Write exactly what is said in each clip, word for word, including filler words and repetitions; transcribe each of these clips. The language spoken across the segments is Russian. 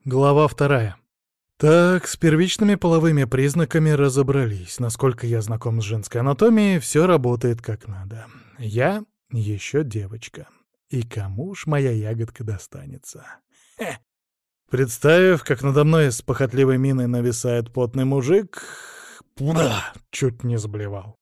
Глава вторая. Так, с первичными половыми признаками разобрались. Насколько я знаком с женской анатомией, все работает как надо. Я еще девочка. И кому ж моя ягодка достанется? Хе. Представив, как надо мной с похотливой миной нависает потный мужик, пуда, чуть не заблевал.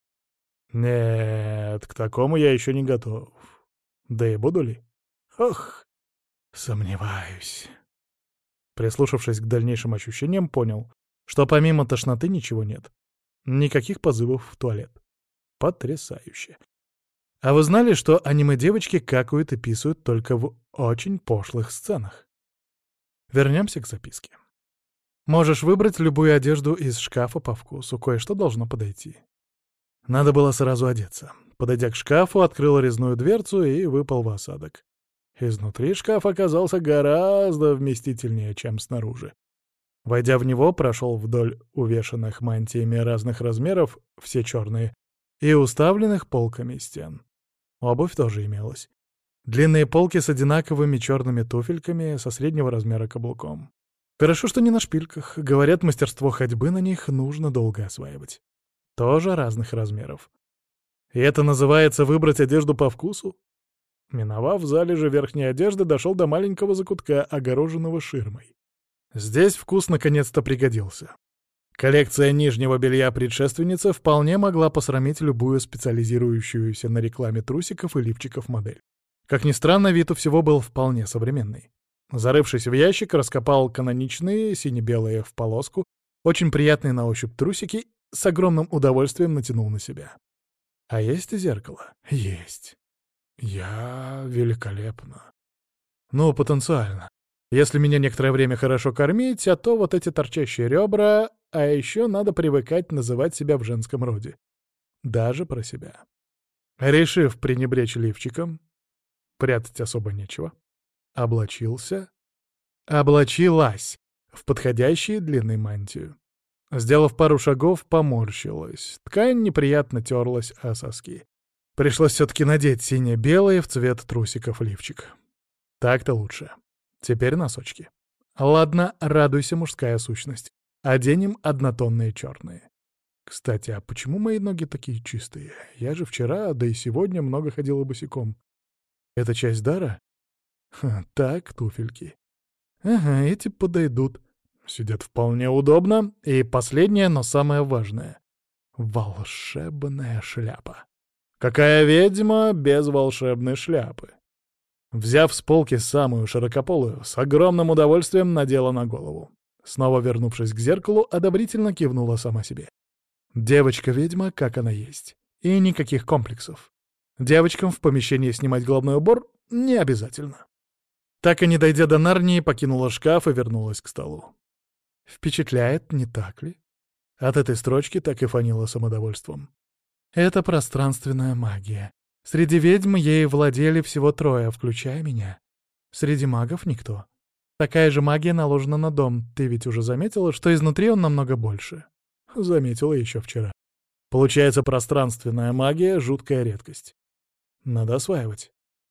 Нет, к такому я еще не готов. Да и буду ли? Ох, сомневаюсь. Прислушавшись к дальнейшим ощущениям, понял, что помимо тошноты ничего нет. Никаких позывов в туалет. Потрясающе. А вы знали, что аниме-девочки какают и писают только в очень пошлых сценах? Вернемся к записке. Можешь выбрать любую одежду из шкафа по вкусу, кое-что должно подойти. Надо было сразу одеться. Подойдя к шкафу, открыл резную дверцу и выпал в осадок. Изнутри шкаф оказался гораздо вместительнее, чем снаружи. Войдя в него, прошел вдоль увешанных мантиями разных размеров, все черные, и уставленных полками стен. Обувь тоже имелась. Длинные полки с одинаковыми черными туфельками со среднего размера каблуком. Хорошо, что не на шпильках. Говорят, мастерство ходьбы на них нужно долго осваивать. Тоже разных размеров. И это называется выбрать одежду по вкусу? Миновав залежи верхней одежды, дошел до маленького закутка, огороженного ширмой. Здесь вкус наконец-то пригодился. Коллекция нижнего белья предшественницы вполне могла посрамить любую специализирующуюся на рекламе трусиков и лифчиков модель. Как ни странно, вид у всего был вполне современный. Зарывшись в ящик, раскопал каноничные, сине-белые в полоску, очень приятные на ощупь трусики, с огромным удовольствием натянул на себя. А есть и зеркало? Есть. Я великолепно. Ну, потенциально. Если меня некоторое время хорошо кормить, а то вот эти торчащие ребра, а еще надо привыкать называть себя в женском роде. Даже про себя. Решив пренебречь лифчиком, прятать особо нечего, облачился, облачилась в подходящую длинную мантию. Сделав пару шагов, поморщилась. Ткань неприятно терлась о соски. Пришлось все-таки надеть сине-белый в цвет трусиков лифчик. Так-то лучше. Теперь носочки. Ладно, радуйся, мужская сущность. Оденем однотонные черные. Кстати, а почему мои ноги такие чистые? Я же вчера, да и сегодня много ходила босиком. Это часть дара? Ха, так, туфельки. Ага, эти подойдут. Сидят вполне удобно. И последнее, но самое важное. Волшебная шляпа. Какая ведьма без волшебной шляпы? Взяв с полки самую широкополую, с огромным удовольствием надела на голову. Снова вернувшись к зеркалу, одобрительно кивнула сама себе. Девочка-ведьма, как она есть. И никаких комплексов. Девочкам в помещении снимать головной убор не обязательно. Так и не дойдя до Нарнии, покинула шкаф и вернулась к столу. Впечатляет, не так ли? От этой строчки так и фанило самодовольством. Это пространственная магия. Среди ведьм ей владели всего трое, включая меня. Среди магов никто. Такая же магия наложена на дом. Ты ведь уже заметила, что изнутри он намного больше? Заметила еще вчера. Получается, пространственная магия — жуткая редкость. Надо осваивать.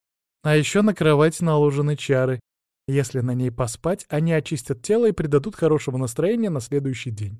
А еще на кровать наложены чары. Если на ней поспать, они очистят тело и придадут хорошего настроения на следующий день.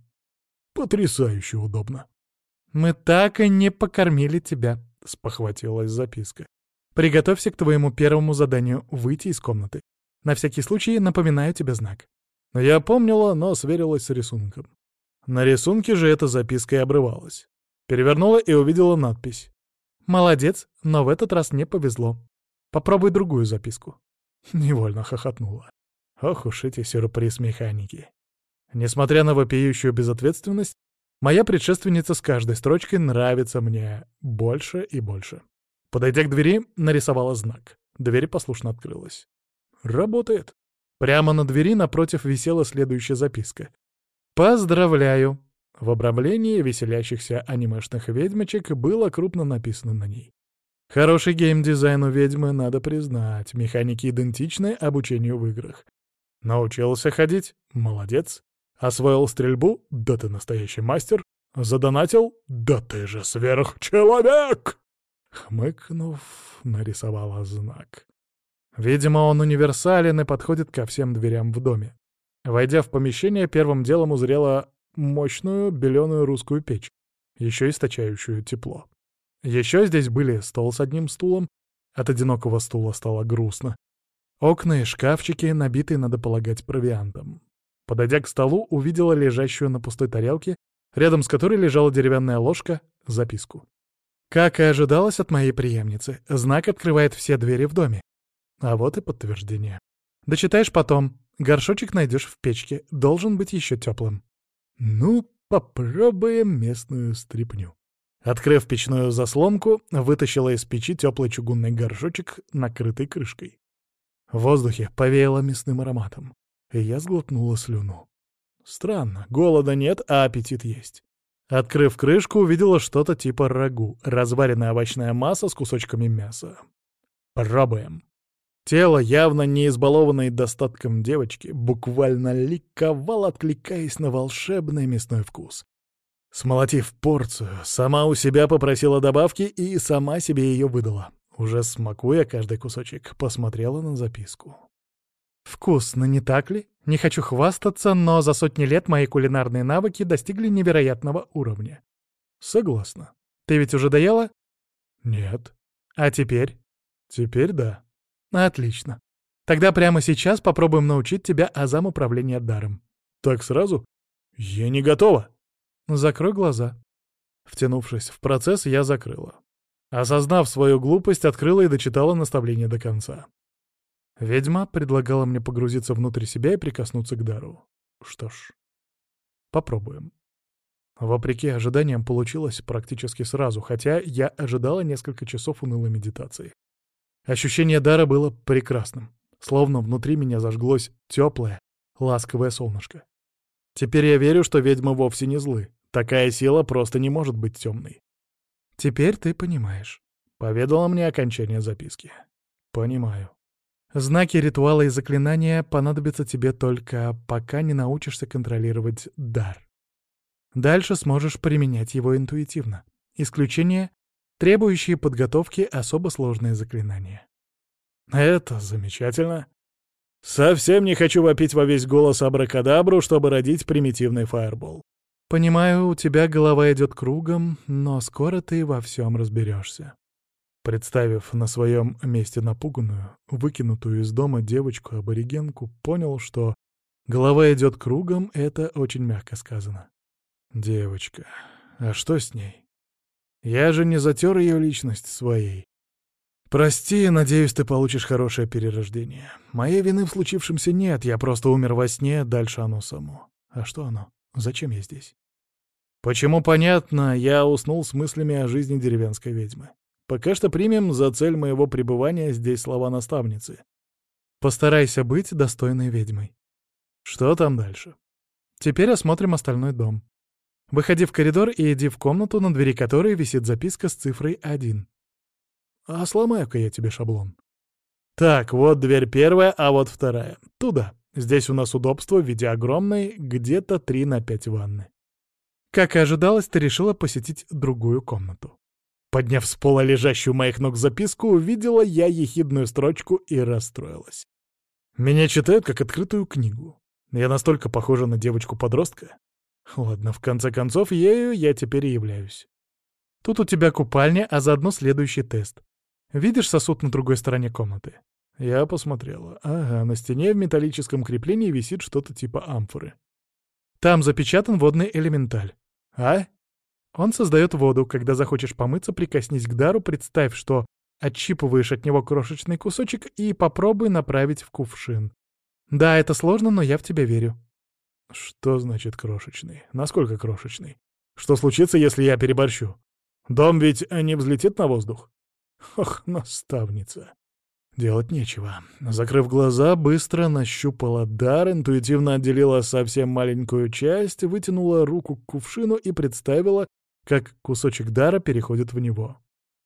Потрясающе удобно. «Мы так и не покормили тебя», — спохватилась записка. «Приготовься к твоему первому заданию — выйти из комнаты. На всякий случай напоминаю тебе знак». Я помнила, но сверилась с рисунком. На рисунке же эта записка и обрывалась. Перевернула и увидела надпись. «Молодец, но в этот раз не повезло. Попробуй другую записку». Невольно хохотнула. Ох уж эти сюрприз-механики. Несмотря на вопиющую безответственность, моя предшественница с каждой строчкой нравится мне больше и больше. Подойдя к двери, нарисовала знак. Дверь послушно открылась. Работает. Прямо на двери напротив висела следующая записка. «Поздравляю!» В обрамлении веселящихся анимешных ведьмочек было крупно написано на ней. Хороший геймдизайн у ведьмы, надо признать. Механики идентичны обучению в играх. Научился ходить? Молодец. Освоил стрельбу? Да ты настоящий мастер. Задонатил? Да ты же сверхчеловек! Хмыкнув, нарисовала знак. Видимо, он универсален и подходит ко всем дверям в доме. Войдя в помещение, первым делом узрела мощную беленую русскую печь, еще источающую тепло. Еще здесь были стол с одним стулом. От одинокого стула стало грустно. Окна и шкафчики, набитые, надо полагать, провиантом. Подойдя к столу, увидела лежащую на пустой тарелке, рядом с которой лежала деревянная ложка, записку. Как и ожидалось от моей преемницы, знак открывает все двери в доме. А вот и подтверждение. Дочитаешь потом. Горшочек найдешь в печке, должен быть еще теплым. Ну, попробуем местную стряпню. Открыв печную заслонку, вытащила из печи теплый чугунный горшочек, накрытый крышкой. В воздухе повеяло мясным ароматом, и я сглотнула слюну. Странно, голода нет, а аппетит есть. Открыв крышку, увидела что-то типа рагу, разваренная овощная масса с кусочками мяса. Пробуем. Тело, явно не избалованное достатком девочки, буквально ликовало, откликаясь на волшебный мясной вкус. Смолотив порцию, сама у себя попросила добавки и сама себе ее выдала. Уже смакуя каждый кусочек, посмотрела на записку. «Вкусно, не так ли? Не хочу хвастаться, но за сотни лет мои кулинарные навыки достигли невероятного уровня». «Согласна. Ты ведь уже доела?» «Нет». «А теперь?» «Теперь да». «Отлично. Тогда прямо сейчас попробуем научить тебя азам управления даром». «Так сразу?» «Я не готова». «Закрой глаза». Втянувшись в процесс, я закрыла. Осознав свою глупость, открыла и дочитала наставление до конца. Ведьма предлагала мне погрузиться внутрь себя и прикоснуться к дару. Что ж, попробуем. Вопреки ожиданиям получилось практически сразу, хотя я ожидала несколько часов унылой медитации. Ощущение дара было прекрасным, словно внутри меня зажглось теплое, ласковое солнышко. Теперь я верю, что ведьмы вовсе не злы. Такая сила просто не может быть темной. «Теперь ты понимаешь», — поведала мне окончание записки. «Понимаю. Знаки, ритуалы и заклинания понадобятся тебе только, пока не научишься контролировать дар. Дальше сможешь применять его интуитивно. Исключение — требующие подготовки особо сложные заклинания». «Это замечательно. Совсем не хочу вопить во весь голос абракадабру, чтобы родить примитивный фаербол. Понимаю, у тебя голова идет кругом, но скоро ты во всем разберешься». Представив на своем месте напуганную, выкинутую из дома девочку-аборигенку, понял, что голова идет кругом — это очень мягко сказано. Девочка. А что с ней? Я же не затер ее личность своей. Прости, надеюсь, ты получишь хорошее перерождение. Моей вины в случившемся нет, я просто умер во сне, дальше оно само. А что оно? Зачем я здесь? Почему, понятно, я уснул с мыслями о жизни деревенской ведьмы. Пока что примем за цель моего пребывания здесь слова наставницы. Постарайся быть достойной ведьмой. Что там дальше? Теперь осмотрим остальной дом. Выходи в коридор и иди в комнату, на двери которой висит записка с цифрой один. А сломаю-ка я тебе шаблон. Так, вот дверь первая, а вот вторая. Туда. Здесь у нас удобство в виде огромной, где-то три на пять ванны. Как и ожидалось, ты решила посетить другую комнату. Подняв с пола лежащую у моих ног записку, увидела я ехидную строчку и расстроилась. Меня читают как открытую книгу. Я настолько похожа на девочку-подростка. Ладно, в конце концов, ею я теперь и являюсь. Тут у тебя купальня, а заодно следующий тест. Видишь сосуд на другой стороне комнаты? Я посмотрела. Ага, на стене в металлическом креплении висит что-то типа амфоры. Там запечатан водный элементаль. А? Он создает воду. Когда захочешь помыться, прикоснись к дару, представь, что отщипываешь от него крошечный кусочек и попробуй направить в кувшин. Да, это сложно, но я в тебя верю. Что значит крошечный? Насколько крошечный? Что случится, если я переборщу? Дом ведь не взлетит на воздух? Ох, наставница. Делать нечего. Закрыв глаза, быстро нащупала дар, интуитивно отделила совсем маленькую часть, вытянула руку к кувшину и представила, как кусочек дара переходит в него.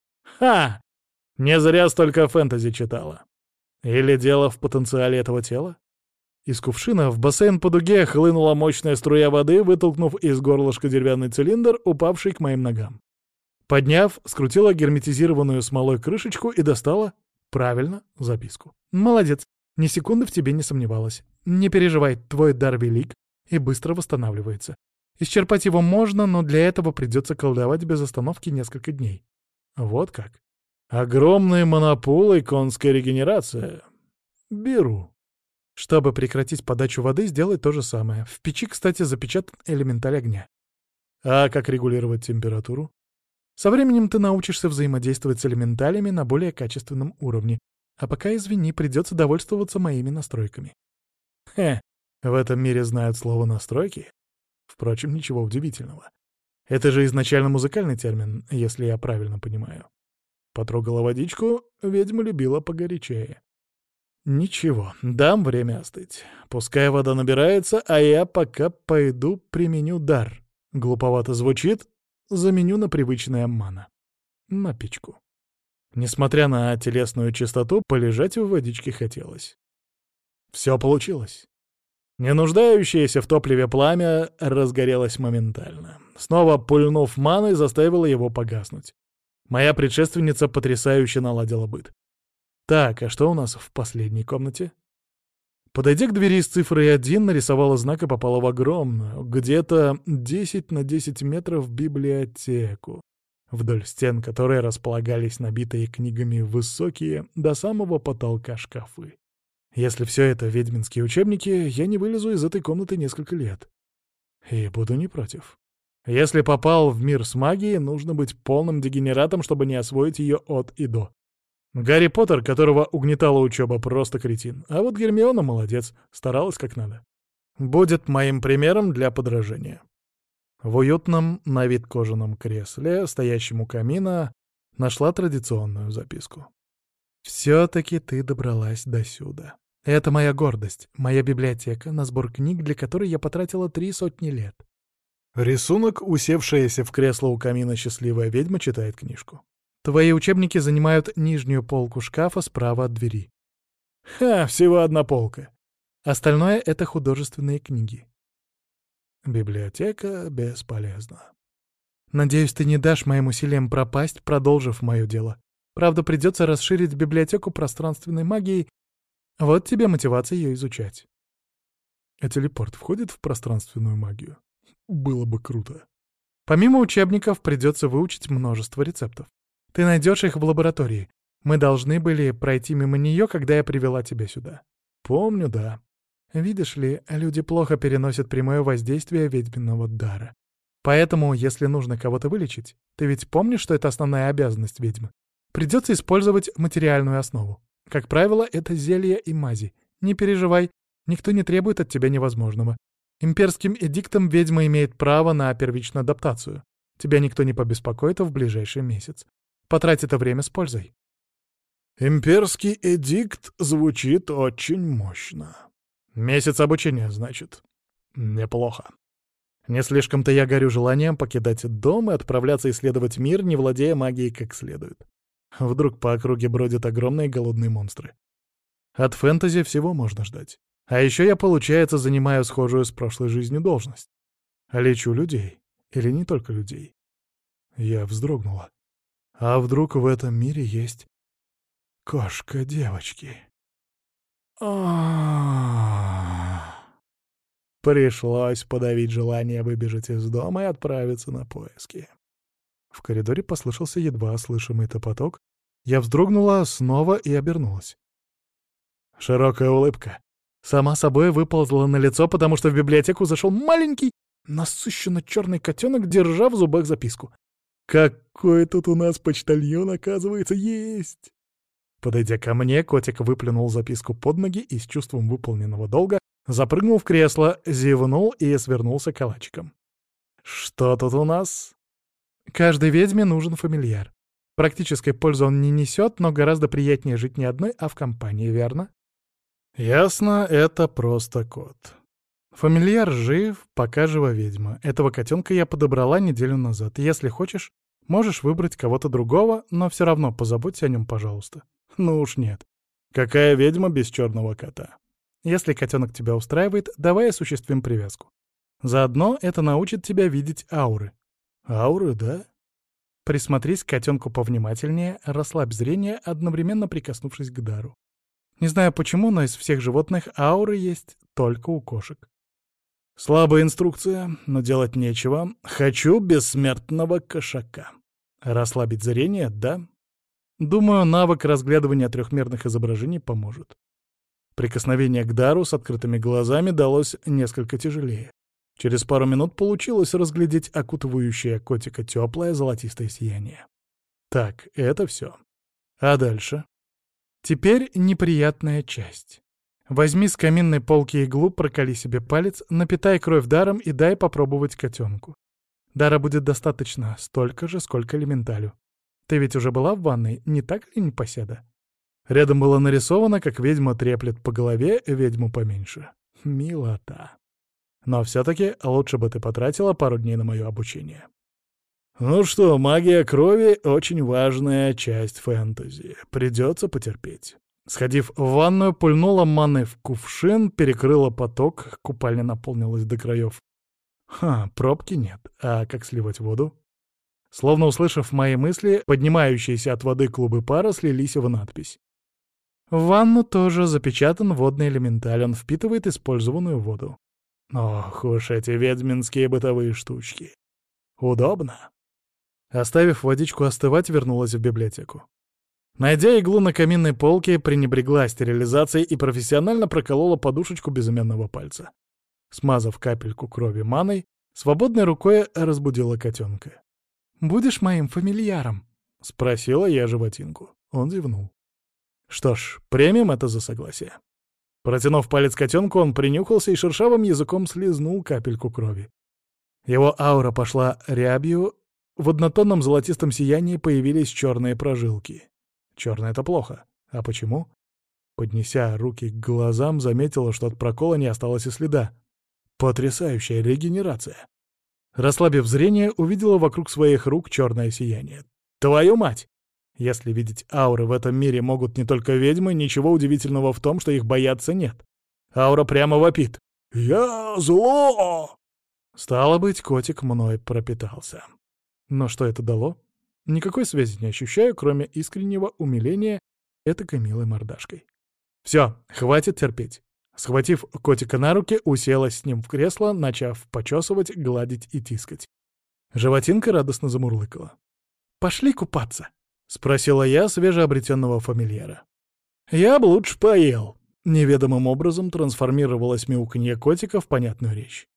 Ха! Не зря столько фэнтези читала. Или дело в потенциале этого тела? Из кувшина в бассейн по дуге хлынула мощная струя воды, вытолкнув из горлышка деревянный цилиндр, упавший к моим ногам. Подняв, скрутила герметизированную смолой крышечку и достала, правильно, записку. Молодец. Ни секунды в тебе не сомневалась. Не переживай, твой дар велик и быстро восстанавливается. Исчерпать его можно, но для этого придется колдовать без остановки несколько дней. Вот как. Огромные монопулы, конская регенерация. Беру. Чтобы прекратить подачу воды, сделай то же самое. В печи, кстати, запечатан элементаль огня. А как регулировать температуру? Со временем ты научишься взаимодействовать с элементалями на более качественном уровне. А пока, извини, придется довольствоваться моими настройками. Хе, в этом мире знают слово «настройки». Впрочем, ничего удивительного. Это же изначально музыкальный термин, если я правильно понимаю. Потрогала водичку, ведьма любила погорячее. Ничего, дам время остыть. Пускай вода набирается, а я пока пойду применю дар. Глуповато звучит, заменю на привычное мана. На печку. Несмотря на телесную чистоту, полежать в водичке хотелось. Все получилось. Не нуждающееся в топливе пламя разгорелось моментально. Снова пульнув маной, заставила его погаснуть. Моя предшественница потрясающе наладила быт. Так, а что у нас в последней комнате? Подойдя к двери с цифрой один, нарисовала знак и попала в огромную, где-то десять на десять метров библиотеку, вдоль стен которой располагались набитые книгами высокие до самого потолка шкафы. Если все это ведьминские учебники, я не вылезу из этой комнаты несколько лет. И буду не против. Если попал в мир с магией, нужно быть полным дегенератом, чтобы не освоить ее от и до. Гарри Поттер, которого угнетала учеба, просто кретин. А вот Гермиона молодец, старалась как надо. Будет моим примером для подражания. В уютном, на вид кожаном кресле, стоящем у камина, нашла традиционную записку. «Все-таки ты добралась досюда. Это моя гордость, моя библиотека, на сбор книг, для которой я потратила три сотни лет». Рисунок, усевшаяся в кресло у камина счастливая ведьма, читает книжку. «Твои учебники занимают нижнюю полку шкафа справа от двери». Ха, всего одна полка. Остальное — это художественные книги. Библиотека бесполезна. Надеюсь, ты не дашь моим усилиям пропасть, продолжив мое дело. Правда, придется расширить библиотеку пространственной магией. Вот тебе мотивация ее изучать. А телепорт входит в пространственную магию? Было бы круто. Помимо учебников, придется выучить множество рецептов. Ты найдешь их в лаборатории. Мы должны были пройти мимо нее, когда я привела тебя сюда. Помню, да. Видишь ли, люди плохо переносят прямое воздействие ведьминого дара. Поэтому, если нужно кого-то вылечить, ты ведь помнишь, что это основная обязанность ведьмы? Придется использовать материальную основу. Как правило, это зелья и мази. Не переживай, никто не требует от тебя невозможного. Имперским эдиктом ведьма имеет право на первичную адаптацию. Тебя никто не побеспокоит в ближайший месяц. Потрать это время с пользой. Имперский эдикт звучит очень мощно. Месяц обучения, значит. Неплохо. Не слишком-то я горю желанием покидать дом и отправляться исследовать мир, не владея магией как следует. Вдруг по округе бродят огромные голодные монстры. От фэнтези всего можно ждать. А еще я, получается, занимаю схожую с прошлой жизнью должность. Лечу людей. Или не только людей. Я вздрогнула. А вдруг в этом мире есть кошка девочки? А-а-а. Пришлось подавить желание выбежать из дома и отправиться на поиски. В коридоре послышался едва слышимый топоток. Я вздрогнула снова и обернулась. Широкая улыбка сама собой выползла на лицо, потому что в библиотеку зашел маленький, насыщенно черный котенок, держа в зубах записку. Какой тут у нас почтальон, оказывается, есть! Подойдя ко мне, котик выплюнул записку под ноги и с чувством выполненного долга запрыгнул в кресло, зевнул и свернулся калачиком. Что тут у нас? Каждой ведьме нужен фамильяр. Практической пользы он не несет, но гораздо приятнее жить не одной, а в компании, верно? Ясно, это просто кот. Фамильяр жив, пока жива ведьма. Этого котенка я подобрала неделю назад. Если хочешь, можешь выбрать кого-то другого, но все равно позаботься о нем, пожалуйста. Ну уж нет. Какая ведьма без черного кота? Если котенок тебя устраивает, давай осуществим привязку. Заодно это научит тебя видеть ауры. Ауры, да? Присмотрись к котенку повнимательнее, расслабь зрение, одновременно прикоснувшись к дару. Не знаю почему, но из всех животных ауры есть только у кошек. Слабая инструкция, но делать нечего. Хочу бессмертного кошака. Расслабить зрение, да? Думаю, навык разглядывания трехмерных изображений поможет. Прикосновение к дару с открытыми глазами далось несколько тяжелее. Через пару минут получилось разглядеть окутывающее котика теплое золотистое сияние. Так, это все. А дальше? Теперь неприятная часть. Возьми с каминной полки иглу, проколи себе палец, напитай кровь даром и дай попробовать котенку. Дара будет достаточно, столько же, сколько элементалю. Ты ведь уже была в ванной, не так ли, непоседа? Рядом было нарисовано, как ведьма треплет по голове ведьму поменьше. Милота. Но все-таки лучше бы ты потратила пару дней на мое обучение. Ну что, магия крови — очень важная часть фэнтези. Придется потерпеть. Сходив в ванную, пульнула манной в кувшин, перекрыла поток, купальня наполнилась до краев. Ха, пробки нет. А как сливать воду? Словно услышав мои мысли, поднимающиеся от воды клубы пара слились в надпись. В ванну тоже запечатан водный элементаль, он впитывает использованную воду. Ох уж эти ведьминские бытовые штучки. Удобно. Оставив водичку остывать, вернулась в библиотеку. Найдя иглу на каминной полке, пренебрегла стерилизацией и профессионально проколола подушечку безымянного пальца. Смазав капельку крови маной, свободной рукой разбудила котенка. «Будешь моим фамильяром?» — спросила я животинку. Он зевнул. Что ж, примем это за согласие. Протянув палец котенку, он принюхался и шершавым языком слизнул капельку крови. Его аура пошла рябью, в однотонном золотистом сиянии появились черные прожилки. Черное — это плохо. А почему? Поднеся руки к глазам, заметила, что от прокола не осталось и следа. Потрясающая регенерация. Расслабив зрение, увидела вокруг своих рук черное сияние. Твою мать! Если видеть ауры в этом мире могут не только ведьмы, ничего удивительного в том, что их бояться нет. Аура прямо вопит. «Я зло!» Стало быть, котик мной пропитался. Но что это дало? Никакой связи не ощущаю, кроме искреннего умиления этакой милой мордашкой. Все, хватит терпеть. Схватив котика на руки, уселась с ним в кресло, начав почесывать, гладить и тискать. Животинка радостно замурлыкала. «Пошли купаться», — спросила я свежеобретенного фамильяра. «Я бы лучше поел». Неведомым образом трансформировалось мяуканье котика в понятную речь.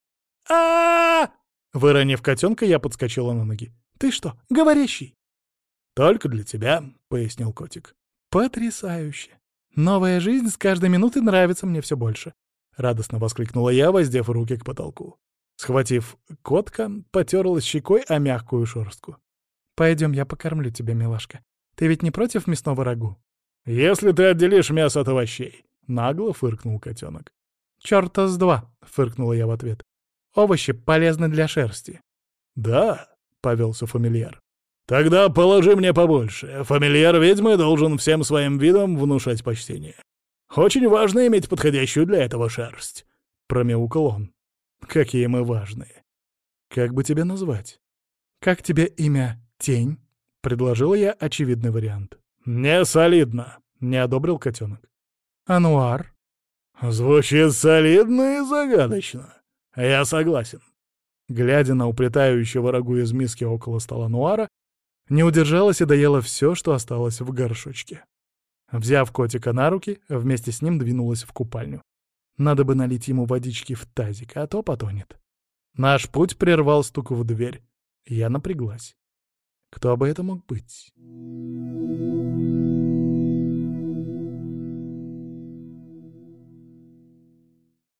а Выронив котенка, я подскочила на ноги. «Ты что, говорящий?» «Только для тебя», — пояснил котик. «Потрясающе! Новая жизнь с каждой минутой нравится мне все больше», — радостно воскликнула я, воздев руки к потолку. Схватив котка, потерлась щекой о мягкую шерстку. «Пойдем, я покормлю тебя, милашка. Ты ведь не против мясного рагу?» «Если ты отделишь мясо от овощей», — нагло фыркнул котенок. «Чёрта с два», — фыркнула я в ответ. «Овощи полезны для шерсти». «Да», — повелся фамильяр. «Тогда положи мне побольше. Фамильяр ведьмы должен всем своим видом внушать почтение. Очень важно иметь подходящую для этого шерсть», — промяукал он. «Какие мы важные. Как бы тебя назвать?» «Как тебе имя Тень?» — предложила я очевидный вариант. «Не солидно», — не одобрил котенок. «Ануар?» «Звучит солидно и загадочно. Я согласен». Глядя на уплетающего рагу из миски около стола Нуара, не удержалась и доела все, что осталось в горшочке. Взяв котика на руки, вместе с ним двинулась в купальню. Надо бы налить ему водички в тазик, а то потонет. Наш путь прервал стук в дверь. Я напряглась. Кто бы это мог быть?